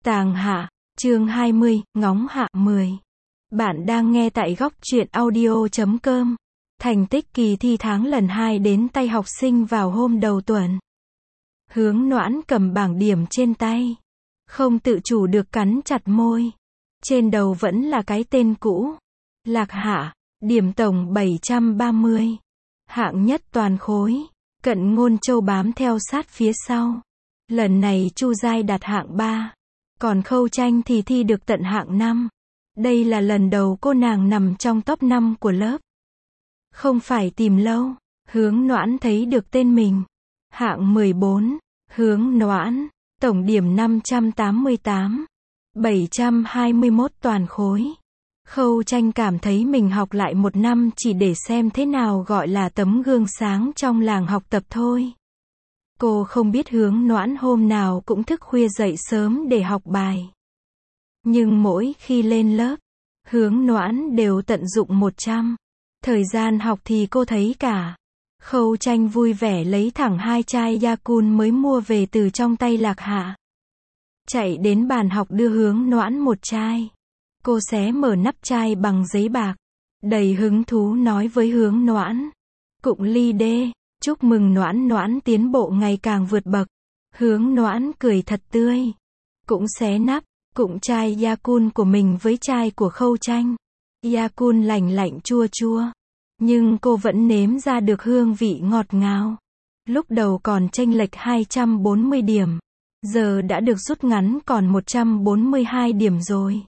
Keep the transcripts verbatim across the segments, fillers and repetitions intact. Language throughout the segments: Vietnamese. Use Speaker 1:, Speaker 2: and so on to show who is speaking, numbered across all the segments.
Speaker 1: Tàng Hạ, chương hai mươi, Ngóng Hạ mười. Bạn đang nghe tại góc truyện audio chấm com. Thành tích kỳ thi tháng lần hai đến tay học sinh vào hôm đầu tuần. Hướng Noãn cầm bảng điểm trên tay. Không tự chủ được cắn chặt môi. Trên đầu vẫn là cái tên cũ. Lạc Hạ, điểm tổng bảy trăm ba mươi. Hạng nhất toàn khối. Cận Ngôn Châu bám theo sát phía sau. Lần này Chu Giai đạt hạng ba. Còn Khâu Tranh thì thi được tận hạng năm. Đây là lần đầu cô nàng nằm trong top năm của lớp. Không phải tìm lâu, Hướng Noãn thấy được tên mình. Hạng mười bốn, Hướng Noãn, tổng điểm năm trăm tám mươi tám, bảy trăm hai mươi mốt toàn khối. Khâu Tranh cảm thấy mình học lại một năm chỉ để xem thế nào gọi là tấm gương sáng trong làng học tập thôi. Cô không biết Hướng Noãn hôm nào cũng thức khuya dậy sớm để học bài. Nhưng mỗi khi lên lớp, Hướng Noãn đều tận dụng một trăm. Thời gian học thì cô thấy cả. Khâu Tranh vui vẻ lấy thẳng hai chai Yakult mới mua về từ trong tay Lạc Hạ. Chạy đến bàn học đưa Hướng Noãn một chai. Cô xé mở nắp chai bằng giấy bạc. Đầy hứng thú nói với Hướng Noãn. Cụng ly đê. Chúc mừng Noãn Noãn tiến bộ ngày càng vượt bậc. Hướng Noãn cười thật tươi. Cũng xé nắp, cụng chai Yakult của mình với chai của Khâu Tranh. Yakult lành lạnh chua chua. Nhưng cô vẫn nếm ra được hương vị ngọt ngào. Lúc đầu còn chênh lệch hai trăm bốn mươi điểm. Giờ đã được rút ngắn còn một trăm bốn mươi hai điểm rồi.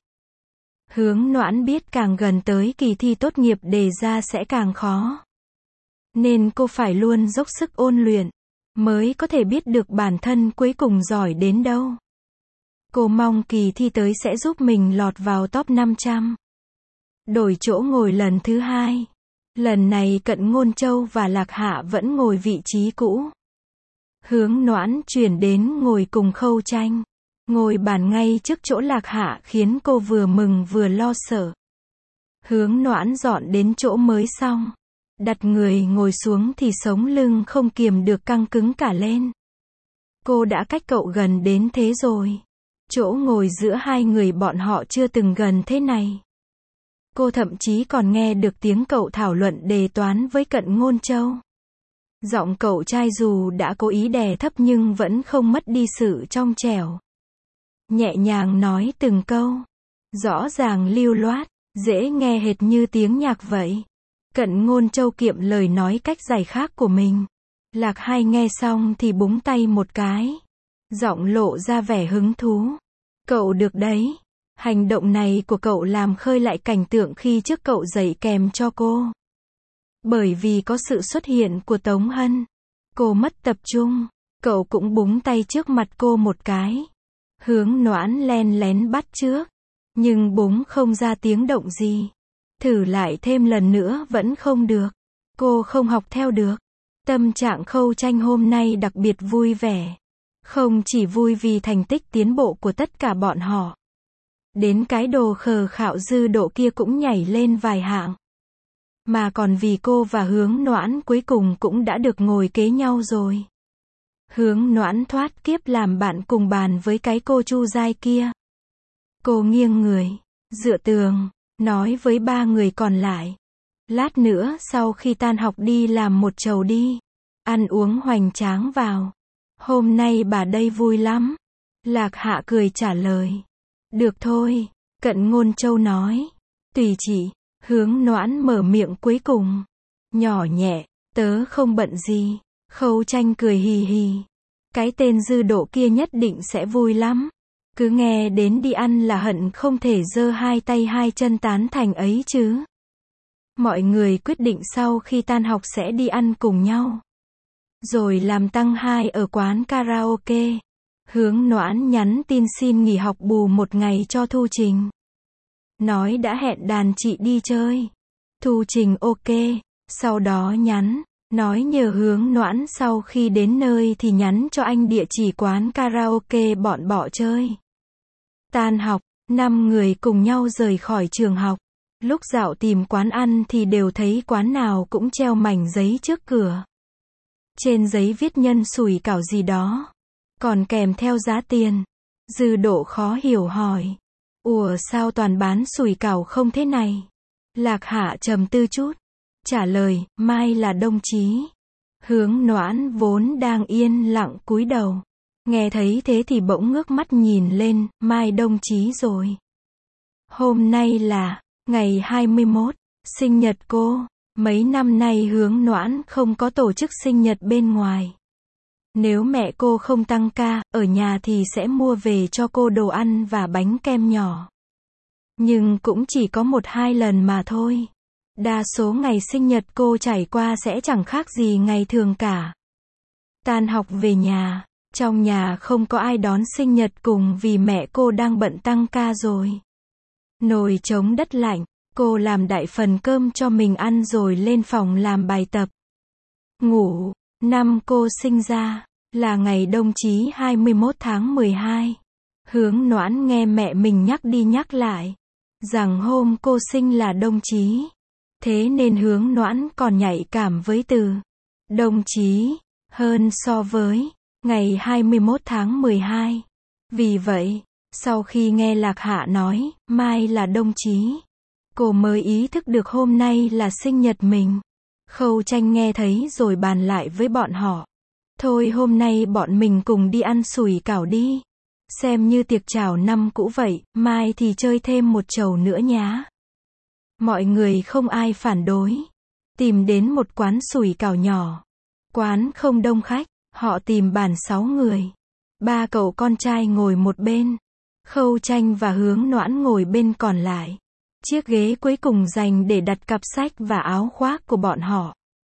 Speaker 1: Hướng Noãn biết càng gần tới kỳ thi tốt nghiệp đề ra sẽ càng khó. Nên cô phải luôn dốc sức ôn luyện, mới có thể biết được bản thân cuối cùng giỏi đến đâu. Cô mong kỳ thi tới sẽ giúp mình lọt vào top năm trăm. Đổi chỗ ngồi lần thứ hai. Lần này Cận Ngôn Châu và Lạc Hạ vẫn ngồi vị trí cũ. Hướng Noãn chuyển đến ngồi cùng Khâu Tranh. Ngồi bàn ngay trước chỗ Lạc Hạ khiến cô vừa mừng vừa lo sợ. Hướng Noãn dọn đến chỗ mới xong. Đặt người ngồi xuống thì sống lưng không kiềm được căng cứng cả lên. Cô đã cách cậu gần đến thế rồi. Chỗ ngồi giữa hai người bọn họ chưa từng gần thế này. Cô thậm chí còn nghe được tiếng cậu thảo luận đề toán với Cận Ngôn Châu. Giọng cậu trai dù đã cố ý đè thấp nhưng vẫn không mất đi sự trong trẻo. Nhẹ nhàng nói từng câu. Rõ ràng lưu loát, dễ nghe hệt như tiếng nhạc vậy. Cận Ngôn Châu kiệm lời nói cách giải khác của mình. Lạc Hai nghe xong thì búng tay một cái. Giọng lộ ra vẻ hứng thú. Cậu được đấy. Hành động này của cậu làm khơi lại cảnh tượng khi trước cậu dạy kèm cho cô. Bởi vì có sự xuất hiện của Tống Hân. Cô mất tập trung. Cậu cũng búng tay trước mặt cô một cái. Hướng Noãn len lén bắt trước. Nhưng búng không ra tiếng động gì. Thử lại thêm lần nữa vẫn không được. Cô không học theo được. Tâm trạng Khâu Tranh hôm nay đặc biệt vui vẻ. Không chỉ vui vì thành tích tiến bộ của tất cả bọn họ. Đến cái đồ khờ khạo dư độ kia cũng nhảy lên vài hạng. Mà còn vì cô và Hướng Noãn cuối cùng cũng đã được ngồi kế nhau rồi. Hướng Noãn thoát kiếp làm bạn cùng bàn với cái cô Chu Giai kia. Cô nghiêng người, dựa tường, nói với ba người còn lại. Lát nữa sau khi tan học đi làm một chầu đi. Ăn uống hoành tráng vào. Hôm nay bà đây vui lắm. Lạc Hạ cười trả lời. Được thôi, Cận Ngôn Châu nói. Tùy chị. Hướng Noãn mở miệng cuối cùng. Nhỏ nhẹ, tớ không bận gì. Khâu Tranh cười hì hì. Cái tên dư độ kia nhất định sẽ vui lắm. Cứ nghe đến đi ăn là hận không thể giơ hai tay hai chân tán thành ấy chứ. Mọi người quyết định sau khi tan học sẽ đi ăn cùng nhau. Rồi làm tăng hai ở quán karaoke. Hướng Noãn nhắn tin xin nghỉ học bù một ngày cho Thu Trình. Nói đã hẹn đàn chị đi chơi. Thu Trình ok. Sau đó nhắn. Nói nhờ Hướng Noãn sau khi đến nơi thì nhắn cho anh địa chỉ quán karaoke bọn bỏ chơi. Tan học, năm người cùng nhau rời khỏi trường học. Lúc dạo tìm quán ăn thì đều thấy quán nào cũng treo mảnh giấy trước cửa. Trên giấy viết nhân sủi cảo gì đó. Còn kèm theo giá tiền. Dư Độ khó hiểu hỏi. Ủa sao toàn bán sủi cảo không thế này? Lạc Hạ trầm tư chút. Trả lời, mai là đồng chí. Hướng Noãn vốn đang yên lặng cúi đầu. Nghe thấy thế thì bỗng ngước mắt nhìn lên, mai đồng chí rồi. Hôm nay là, ngày hai mươi mốt, sinh nhật cô. Mấy năm nay Hướng Noãn không có tổ chức sinh nhật bên ngoài. Nếu mẹ cô không tăng ca, ở nhà thì sẽ mua về cho cô đồ ăn và bánh kem nhỏ. Nhưng cũng chỉ có một hai lần mà thôi. Đa số ngày sinh nhật cô trải qua sẽ chẳng khác gì ngày thường cả. Tan học về nhà, trong nhà không có ai đón sinh nhật cùng vì mẹ cô đang bận tăng ca rồi. Nồi chống đất lạnh, cô làm đại phần cơm cho mình ăn rồi lên phòng làm bài tập. Ngủ, năm cô sinh ra, là ngày đồng chí hai mươi mốt tháng mười hai. Hướng Noãn nghe mẹ mình nhắc đi nhắc lại, rằng hôm cô sinh là đồng chí. Thế nên Hướng Noãn còn nhạy cảm với từ đồng chí hơn so với ngày hai mươi mốt tháng mười hai. Vì vậy, sau khi nghe Lạc Hạ nói, mai là đồng chí, cô mới ý thức được hôm nay là sinh nhật mình. Khâu Tranh nghe thấy rồi bàn lại với bọn họ. Thôi hôm nay bọn mình cùng đi ăn sủi cảo đi. Xem như tiệc chào năm cũ vậy, mai thì chơi thêm một chầu nữa nhá. Mọi người không ai phản đối. Tìm đến một quán sủi cảo nhỏ. Quán không đông khách, họ tìm bàn sáu người. Ba cậu con trai ngồi một bên. Khâu Tranh và Hướng Noãn ngồi bên còn lại. Chiếc ghế cuối cùng dành để đặt cặp sách và áo khoác của bọn họ.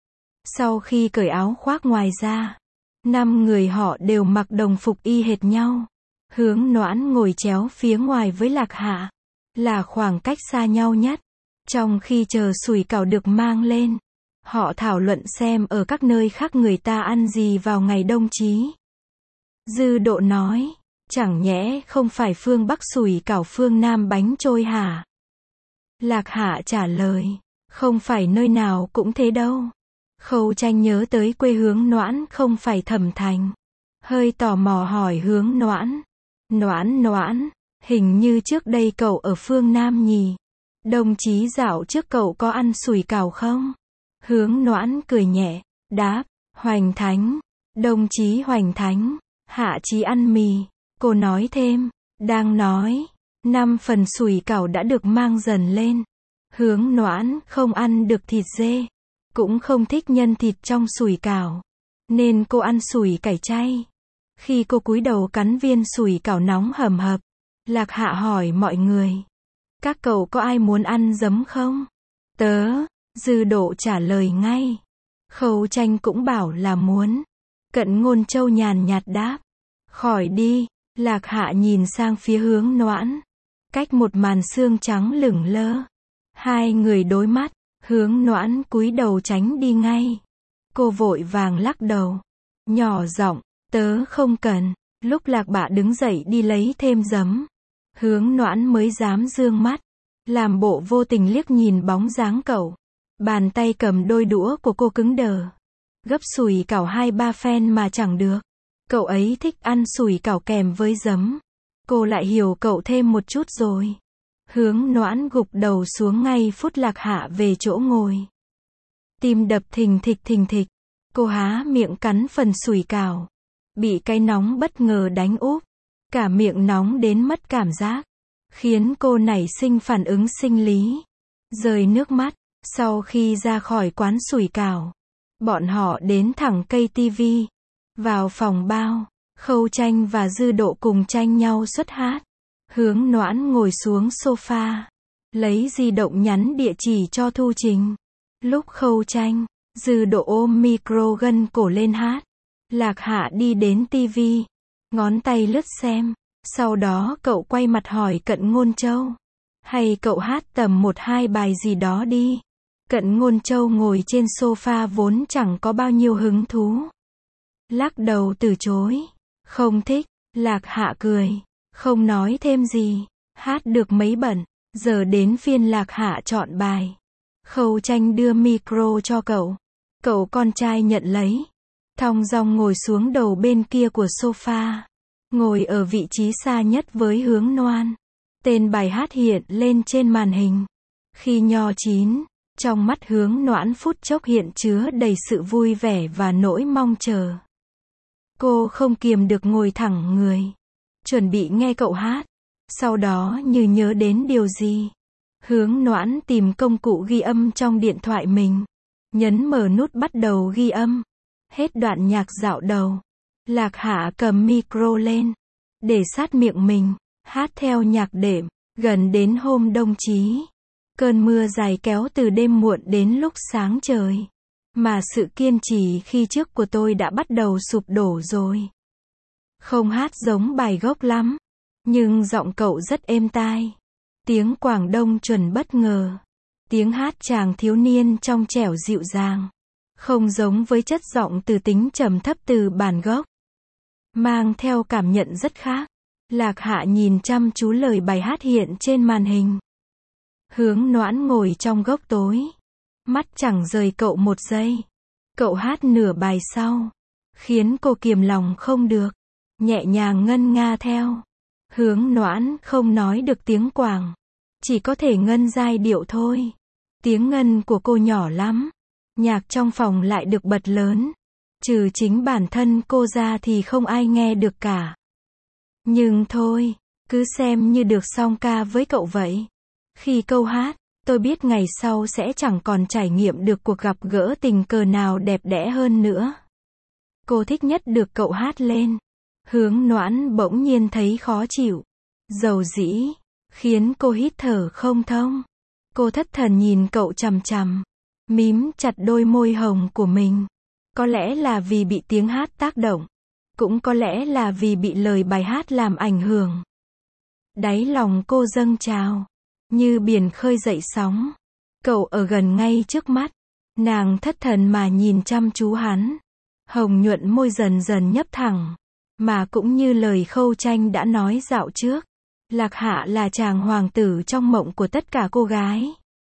Speaker 1: Sau khi cởi áo khoác ngoài ra, năm người họ đều mặc đồng phục y hệt nhau. Hướng Noãn ngồi chéo phía ngoài với Lạc Hạ, là khoảng cách xa nhau nhất. Trong khi chờ sủi cảo được mang lên, họ thảo luận xem ở các nơi khác người ta ăn gì vào ngày đồng chí. Dư Độ nói, chẳng nhẽ không phải phương Bắc sủi cảo phương Nam bánh trôi hả? Lạc Hạ trả lời, không phải nơi nào cũng thế đâu. Khâu Tranh nhớ tới quê Hướng Noãn không phải Thẩm Thành. Hơi tò mò hỏi Hướng Noãn. Noãn Noãn, hình như trước đây cậu ở phương Nam nhỉ? Đồng chí dạo trước cậu có ăn sủi cảo không? Hướng Noãn cười nhẹ, đáp, Hoành Thánh. Đồng chí Hoành Thánh, Hạ chí ăn mì. Cô nói thêm, đang nói, năm phần sủi cảo đã được mang dần lên. Hướng Noãn không ăn được thịt dê, cũng không thích nhân thịt trong sủi cảo, nên cô ăn sủi cải chay. Khi cô cúi đầu cắn viên sủi cảo nóng hầm hập, Lạc Hạ hỏi mọi người, các cậu có ai muốn ăn giấm không? Tớ, Dư Độ trả lời ngay. Khâu Tranh cũng bảo là muốn. Cận Ngôn Châu nhàn nhạt đáp, khỏi đi. Lạc Hạ nhìn sang phía Hướng Noãn. Cách một màn xương trắng lửng lơ. Hai người đối mắt, Hướng Noãn cúi đầu tránh đi ngay. Cô vội vàng lắc đầu, nhỏ giọng, tớ không cần. Lúc Lạc Bạ đứng dậy đi lấy thêm giấm, Hướng Noãn mới dám dương mắt, làm bộ vô tình liếc nhìn bóng dáng cậu. Bàn tay cầm đôi đũa của cô cứng đờ. Gấp sủi cảo hai ba phen mà chẳng được. Cậu ấy thích ăn sủi cảo kèm với giấm. Cô lại hiểu cậu thêm một chút rồi. Hướng Noãn gục đầu xuống ngay phút Lạc Hạ về chỗ ngồi. Tim đập thình thịch thình thịch. Cô há miệng cắn phần sủi cảo. Bị cái nóng bất ngờ đánh úp. Cả miệng nóng đến mất cảm giác. Khiến cô nảy sinh phản ứng sinh lý. Rơi nước mắt. Sau khi ra khỏi quán sủi cảo, bọn họ đến thẳng cây tivi. Vào phòng bao, Khâu Tranh và Dư Độ cùng tranh nhau xuất hát. Hướng Noãn ngồi xuống sofa, lấy di động nhắn địa chỉ cho Thu Trình. Lúc Khâu Tranh, Dư Độ ôm micro gân cổ lên hát, Lạc Hạ đi đến tivi, ngón tay lướt xem. Sau đó cậu quay mặt hỏi Cận Ngôn Châu, hay cậu hát tầm một hai bài gì đó đi. Cận Ngôn Châu ngồi trên sofa vốn chẳng có bao nhiêu hứng thú, lắc đầu từ chối, không thích. Lạc Hạ cười, không nói thêm gì, hát được mấy bận. Giờ đến phiên Lạc Hạ chọn bài. Khâu Tranh đưa micro cho cậu, cậu con trai nhận lấy, thong dong ngồi xuống đầu bên kia của sofa. ngồi ở vị trí xa nhất với Hướng Noãn. Tên bài hát hiện lên trên màn hình. Khi nho chín, trong mắt Hướng Noãn phút chốc hiện chứa đầy sự vui vẻ và nỗi mong chờ. Cô không kiềm được ngồi thẳng người, chuẩn bị nghe cậu hát. Sau đó như nhớ đến điều gì, Hướng Noãn tìm công cụ ghi âm trong điện thoại mình, nhấn mở nút bắt đầu ghi âm. Hết đoạn nhạc dạo đầu, Lạc Hạ cầm micro lên, để sát miệng mình, hát theo nhạc đệm. Gần đến hôm đông chí, cơn mưa dài kéo từ đêm muộn đến lúc sáng trời, mà sự kiên trì khi trước của tôi đã bắt đầu sụp đổ rồi. Không hát giống bài gốc lắm, nhưng giọng cậu rất êm tai. Tiếng Quảng Đông chuẩn bất ngờ. Tiếng hát chàng thiếu niên trong trẻo dịu dàng, không giống với chất giọng từ tính trầm thấp từ bản gốc. Mang theo cảm nhận rất khác. Lạc Hạ nhìn chăm chú lời bài hát hiện trên màn hình. Hướng Noãn ngồi trong góc tối, mắt chẳng rời cậu một giây. Cậu hát nửa bài sau, khiến cô kiềm lòng không được, nhẹ nhàng ngân nga theo. Hướng Noãn không nói được tiếng Quảng, chỉ có thể ngân giai điệu thôi. Tiếng ngân của cô nhỏ lắm, nhạc trong phòng lại được bật lớn. Trừ chính bản thân cô ra thì không ai nghe được cả. Nhưng thôi, cứ xem như được song ca với cậu vậy. Khi câu hát, tôi biết ngày sau sẽ chẳng còn trải nghiệm được cuộc gặp gỡ tình cờ nào đẹp đẽ hơn nữa. Cô thích nhất được cậu hát lên. Hướng Noãn bỗng nhiên thấy khó chịu, dầu dĩ, khiến cô hít thở không thông. Cô thất thần nhìn cậu chằm chằm, mím chặt đôi môi hồng của mình. Có lẽ là vì bị tiếng hát tác động, cũng có lẽ là vì bị lời bài hát làm ảnh hưởng. Đáy lòng cô dâng trào, như biển khơi dậy sóng. Cậu ở gần ngay trước mắt, nàng thất thần mà nhìn chăm chú hắn. Hồng nhuận môi dần dần nhấp thẳng, mà cũng như lời Khâu Tranh đã nói dạo trước, Lạc Hạ là chàng hoàng tử trong mộng của tất cả cô gái.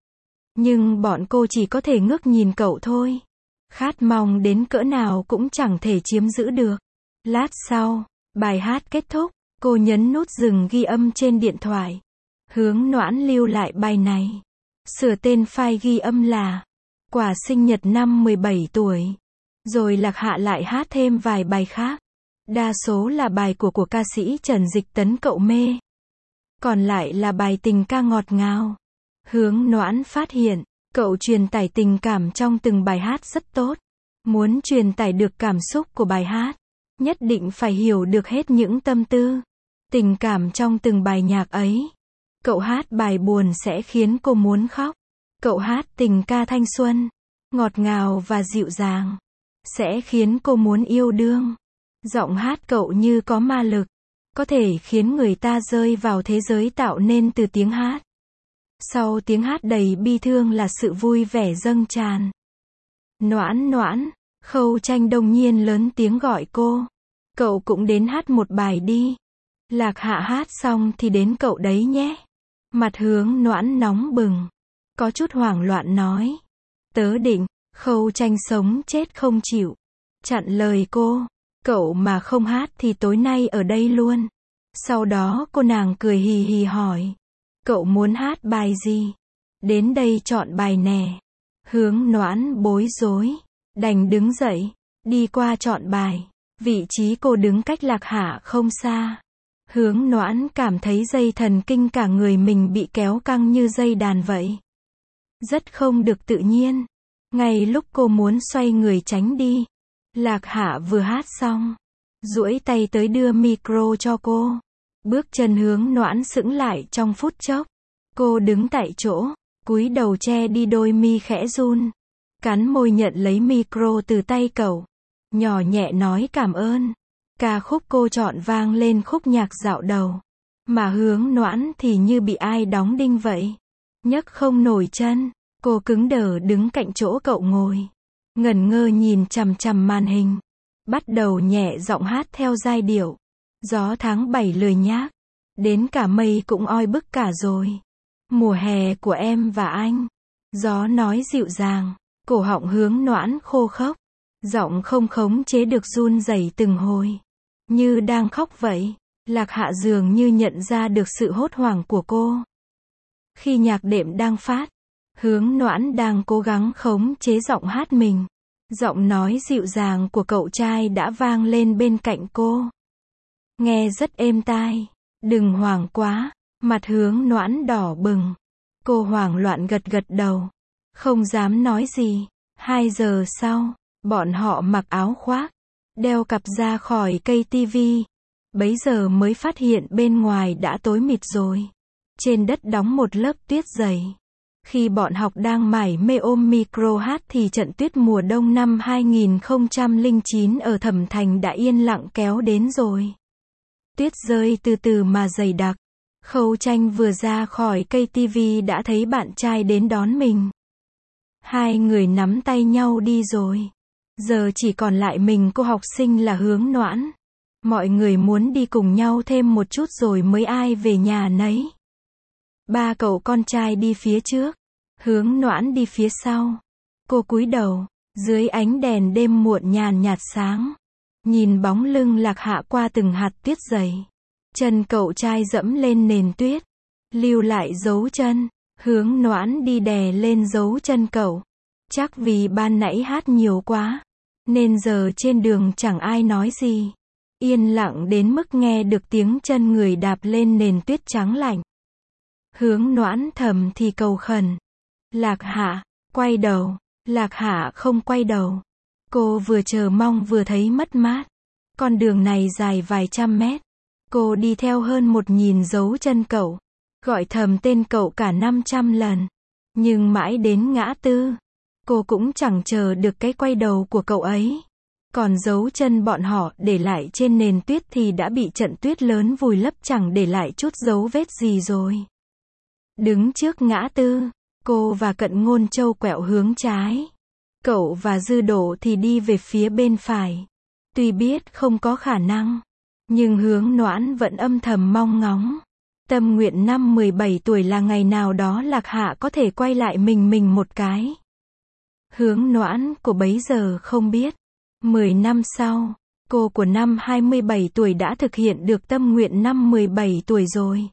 Speaker 1: Nhưng bọn cô chỉ có thể ngước nhìn cậu thôi. Khát mong đến cỡ nào cũng chẳng thể chiếm giữ được. Lát sau, bài hát kết thúc, cô nhấn nút dừng ghi âm trên điện thoại. Hướng Noãn lưu lại bài này. Sửa tên file ghi âm là Quà sinh nhật năm mười bảy tuổi. Rồi Lạc Hạ lại hát thêm vài bài khác. Đa số là bài của của ca sĩ Trần Dịch Tấn cậu mê. Còn lại là bài tình ca ngọt ngào. Hướng Noãn phát hiện, cậu truyền tải tình cảm trong từng bài hát rất tốt. Muốn truyền tải được cảm xúc của bài hát, nhất định phải hiểu được hết những tâm tư, tình cảm trong từng bài nhạc ấy. Cậu hát bài buồn sẽ khiến cô muốn khóc. Cậu hát tình ca thanh xuân, ngọt ngào và dịu dàng, sẽ khiến cô muốn yêu đương. Giọng hát cậu như có ma lực, có thể khiến người ta rơi vào thế giới tạo nên từ tiếng hát. Sau tiếng hát đầy bi thương là sự vui vẻ dâng tràn. Noãn Noãn, Khâu Tranh đông nhiên lớn tiếng gọi cô. Cậu cũng đến hát một bài đi. Lạc Hạ hát xong thì đến cậu đấy nhé. Mặt Hướng Noãn nóng bừng, có chút hoảng loạn nói. Tớ định. Khâu Tranh sống chết không chịu, chặn lời cô. Cậu mà không hát thì tối nay ở đây luôn. Sau đó cô nàng cười hì hì hỏi. Cậu muốn hát bài gì? Đến đây chọn bài nè. Hướng Noãn bối rối, đành đứng dậy, đi qua chọn bài. Vị trí cô đứng cách Lạc Hạ không xa. Hướng Noãn cảm thấy dây thần kinh cả người mình bị kéo căng như dây đàn vậy. Rất không được tự nhiên. Ngay lúc cô muốn xoay người tránh đi, Lạc Hạ vừa hát xong, duỗi tay tới đưa micro cho cô. Bước chân Hướng Noãn sững lại trong phút chốc. Cô đứng tại chỗ, cúi đầu che đi đôi mi khẽ run, cắn môi nhận lấy micro từ tay cậu, nhỏ nhẹ nói cảm ơn. Ca khúc cô chọn vang lên khúc nhạc dạo đầu, mà Hướng Noãn thì như bị ai đóng đinh vậy, nhấc không nổi chân. Cô cứng đờ đứng cạnh chỗ cậu ngồi, ngẩn ngơ nhìn chằm chằm màn hình, bắt đầu nhẹ giọng hát theo giai điệu. Gió tháng bảy lười nhác, đến cả mây cũng oi bức cả rồi. Mùa hè của em và anh. Gió nói dịu dàng, cổ họng Hướng Noãn khô khốc, giọng không khống chế được run rẩy từng hồi. như đang khóc vậy. Lạc Hạ dường như nhận ra được sự hốt hoảng của cô. Khi nhạc đệm đang phát, Hướng Noãn đang cố gắng khống chế giọng hát mình. Giọng nói dịu dàng của cậu trai đã vang lên bên cạnh cô. Nghe rất êm tai. Đừng hoảng quá. Mặt Hướng Noãn đỏ bừng. Cô hoảng loạn gật gật đầu. Không dám nói gì. Hai giờ sau, bọn họ mặc áo khoác, đeo cặp ra khỏi cây tivi. Bấy giờ mới phát hiện bên ngoài đã tối mịt rồi. Trên đất đóng một lớp tuyết dày. Khi bọn học đang mải mê ôm micro hát thì trận tuyết mùa đông năm hai nghìn không trăm lẻ chín ở Thẩm Thành đã yên lặng kéo đến rồi. Tuyết rơi từ từ mà dày đặc. Khâu Tranh vừa ra khỏi cây tivi đã thấy bạn trai đến đón mình. Hai người nắm tay nhau đi rồi. Giờ chỉ còn lại mình cô học sinh là Hướng Noãn. Mọi người muốn đi cùng nhau thêm một chút rồi mới ai về nhà nấy. Ba cậu con trai đi phía trước. Hướng Noãn đi phía sau. Cô cúi đầu. Dưới ánh đèn đêm muộn nhàn nhạt sáng. Nhìn bóng lưng Lạc Hạ qua từng hạt tuyết dày. Chân cậu trai dẫm lên nền tuyết. Lưu lại dấu chân. Hướng Noãn đi đè lên dấu chân cậu. Chắc vì ban nãy hát nhiều quá. Nên giờ trên đường chẳng ai nói gì. Yên lặng đến mức nghe được tiếng chân người đạp lên nền tuyết trắng lạnh. Hướng Noãn thầm thì cầu khẩn. Lạc Hạ, quay đầu. Lạc Hạ không quay đầu. Cô vừa chờ mong vừa thấy mất mát. Con đường này dài vài trăm mét. Cô đi theo hơn một nghìn dấu chân cậu. Gọi thầm tên cậu cả năm trăm lần. Nhưng mãi đến ngã tư, cô cũng chẳng chờ được cái quay đầu của cậu ấy. Còn dấu chân bọn họ để lại trên nền tuyết thì đã bị trận tuyết lớn vùi lấp chẳng để lại chút dấu vết gì rồi. Đứng trước ngã tư, cô và Cận Ngôn Châu quẹo hướng trái. Cậu và Dư Đổ thì đi về phía bên phải. Tuy biết không có khả năng, nhưng Hướng Noãn vẫn âm thầm mong ngóng. Tâm nguyện năm mười bảy tuổi là ngày nào đó Lạc Hạ có thể quay lại mình mình một cái. Hướng Noãn của bấy giờ không biết. Mười năm sau, cô của năm hai mươi bảy tuổi đã thực hiện được tâm nguyện năm mười bảy tuổi rồi.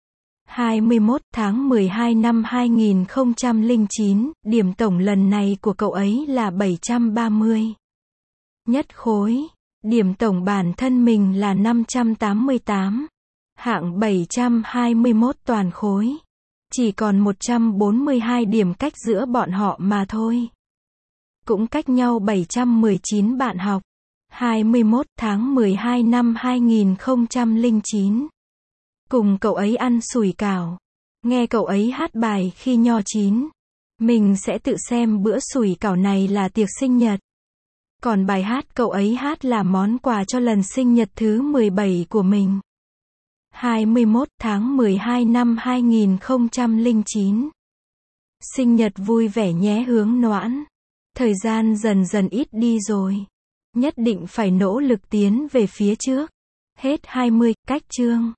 Speaker 1: hai mươi mốt tháng mười hai năm hai nghìn không trăm lẻ chín, điểm tổng lần này của cậu ấy là bảy trăm ba mươi. Nhất khối, điểm tổng bản thân mình là năm trăm tám mươi tám. Hạng bảy trăm hai mươi mốt toàn khối. Chỉ còn một trăm bốn mươi hai điểm cách giữa bọn họ mà thôi. Cũng cách nhau bảy trăm mười chín bạn học. hai mươi mốt tháng mười hai năm hai nghìn không trăm lẻ chín. Cùng cậu ấy ăn sủi cảo. Nghe cậu ấy hát bài khi nho chín. Mình sẽ tự xem bữa sủi cảo này là tiệc sinh nhật. Còn bài hát cậu ấy hát là món quà cho lần sinh nhật thứ mười bảy của mình. hai mươi mốt tháng mười hai năm hai nghìn không trăm lẻ chín. Sinh nhật vui vẻ nhé Hướng Noãn. Thời gian dần dần ít đi rồi. Nhất định phải nỗ lực tiến về phía trước. Hết hai mươi, cách chương.